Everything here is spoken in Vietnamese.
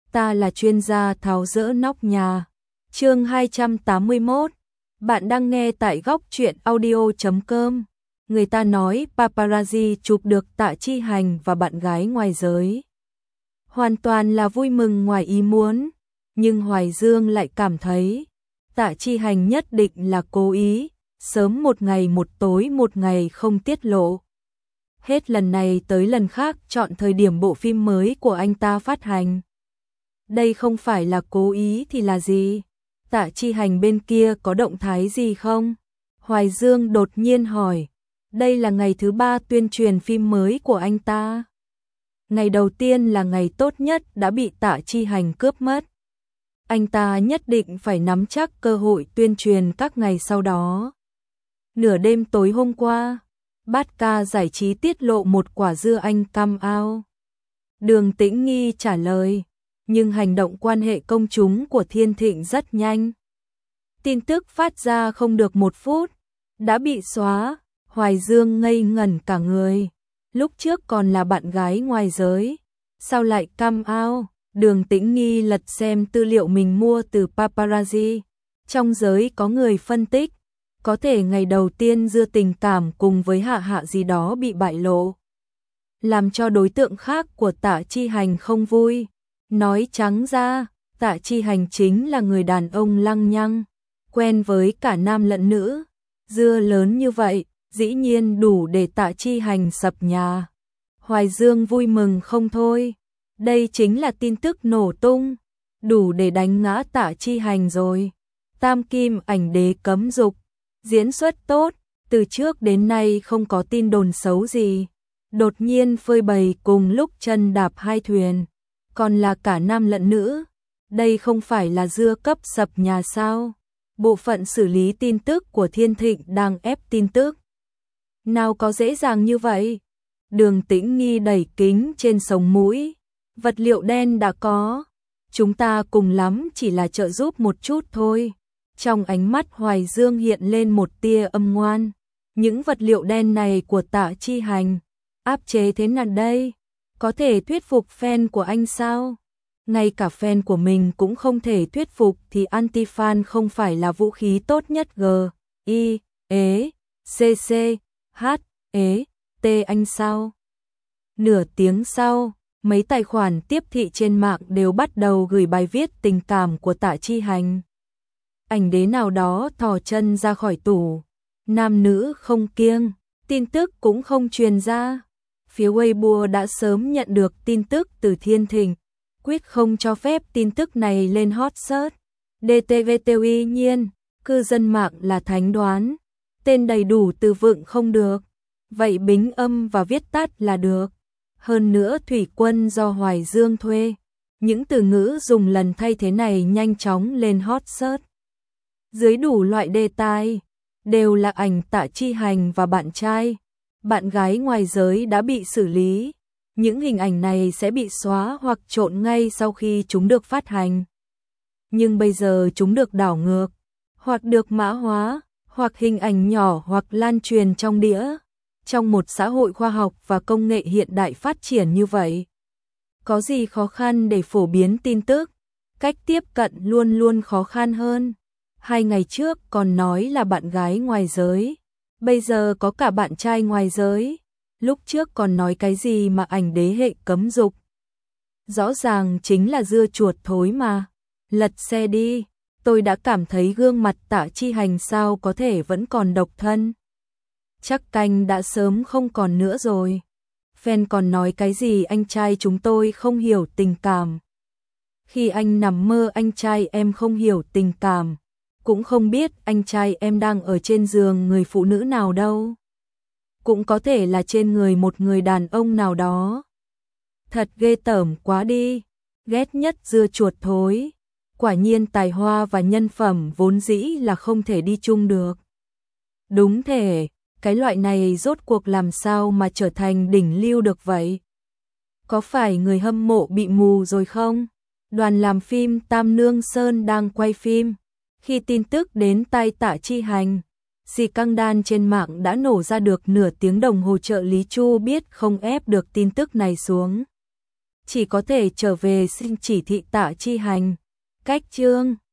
ta là chuyên gia tháo dỡ nóc nhà. Chương 281. Bạn đang nghe tại góc truyện audio.com. Người ta nói paparazzi chụp được Tạ Chi Hành và bạn gái ngoài giới. Hoàn toàn là vui mừng ngoài ý muốn, nhưng Hoài Dương lại cảm thấy Tạ Chi Hành nhất định là cố ý, sớm một ngày một tối một ngày không tiết lộ. Hết lần này tới lần khác chọn thời điểm bộ phim mới của anh ta phát hành. Đây không phải là cố ý thì là gì? Tạ Chi Hành bên kia có động thái gì không? Hoài Dương đột nhiên hỏi. Đây là ngày thứ 3 tuyên truyền phim mới của anh ta. Ngày đầu tiên là ngày tốt nhất đã bị Tạ Chi Hành cướp mất. Anh ta nhất định phải nắm chắc cơ hội tuyên truyền các ngày sau đó. Nửa đêm tối hôm qua, Bát Ca Giải trí tiết lộ một quả dưa anh come out. Đường Tĩnh Nghi trả lời, nhưng hành động quan hệ công chúng của Thiên Thịnh rất nhanh. Tin tức phát ra không được 1 phút, đã bị xóa. Hoài Dương ngây ngẩn cả người. Lúc trước còn là bạn gái ngoài giới, sao lại come out? Đường Tĩnh Nghi lật xem tư liệu mình mua từ paparazzi. Trong giới có người phân tích, có thể ngày đầu tiên dưa tình cảm cùng với Hạ Hạ gì đó bị bại lộ, làm cho đối tượng khác của Tạ Chi Hành không vui. Nói trắng ra, Tạ Chi Hành chính là người đàn ông lăng nhăng, quen với cả nam lẫn nữ. Dưa lớn như vậy, dĩ nhiên đủ để Tạ Chi Hành sập nhà. Hoài Dương vui mừng không thôi. Đây chính là tin tức nổ tung, đủ để đánh ngã Tạ Chi Hành rồi. Tam Kim ảnh đế cấm dục, diễn xuất tốt, từ trước đến nay không có tin đồn xấu gì. Đột nhiên phơi bày cùng lúc chân đạp 2 thuyền, còn là cả nam lẫn nữ. Đây không phải là dưa cấp sập nhà sao? Bộ phận xử lý tin tức của Thiên Thịnh đang ép tin tức. Nào có dễ dàng như vậy? Đường Tĩnh Nghi đẩy kính trên sống mũi. Vật liệu đen đã có, chúng ta cùng lắm chỉ là trợ giúp một chút thôi. Trong ánh mắt Hoài Dương hiện lên một tia âm ngoan. Những vật liệu đen này của Tạ Chi Hành, áp chế thế nào đây? Có thể thuyết phục fan của anh sao? Ngay cả fan của mình cũng không thể thuyết phục thì anti-fan không phải là vũ khí tốt nhất. G.I.E.C.C.H.E.T anh sao? Nửa tiếng sau, mấy tài khoản tiếp thị trên mạng đều bắt đầu gửi bài viết tình cảm của Tạ Chi Hành. Ảnh đế nào đó thò chân ra khỏi tủ, nam nữ không kiêng, tin tức cũng không truyền ra. Phía Weibo đã sớm nhận được tin tức từ Thiên Thịnh, quyết không cho phép tin tức này lên hot search. DTV nhiên, cư dân mạng là thánh đoán, tên đầy đủ từ vựng không được, vậy bính âm và viết tắt là được. Hơn nữa thủy quân do Hoài Dương thuê, những từ ngữ dùng lần thay thế này nhanh chóng lên hot search. Dưới đủ loại đề tài, đều là ảnh Tạ Chi Hành và bạn trai, bạn gái ngoài giới đã bị xử lý. Những hình ảnh này sẽ bị xóa hoặc trộn ngay sau khi chúng được phát hành. Nhưng bây giờ chúng được đảo ngược, hoặc được mã hóa, hoặc hình ảnh nhỏ hoặc lan truyền trong đĩa. Trong một xã hội khoa học và công nghệ hiện đại phát triển như vậy, có gì khó khăn để phổ biến tin tức? Cách tiếp cận luôn luôn khó khăn hơn. 2 ngày trước còn nói là bạn gái ngoài giới, bây giờ có cả bạn trai ngoài giới. Lúc trước còn nói cái gì mà ảnh đế hệ cấm dục. Rõ ràng chính là dưa chuột thối mà. Lật xe đi, tôi đã cảm thấy gương mặt Tạ Chi Hành sao có thể vẫn còn độc thân. Chắc canh đã sớm không còn nữa rồi. Fan còn nói cái gì anh trai chúng tôi không hiểu tình cảm. Khi anh nằm mơ anh trai em không hiểu tình cảm, cũng không biết anh trai em đang ở trên giường người phụ nữ nào đâu. Cũng có thể là trên người một người đàn ông nào đó. Thật ghê tởm quá đi, ghét nhất dưa chuột thối. Quả nhiên tài hoa và nhân phẩm vốn dĩ là không thể đi chung được. Đúng thể, cái loại này rốt cuộc làm sao mà trở thành đỉnh lưu được vậy? Có phải người hâm mộ bị mù rồi không? Đoàn làm phim Tam Nương Sơn đang quay phim. Khi tin tức đến tai Tạ Chi Hành, xì căng đan trên mạng đã nổ ra được nửa tiếng đồng hồ. Trợ lý Chu biết không ép được tin tức này xuống. chỉ có thể trở về xin chỉ thị Tạ Chi Hành. Cách chương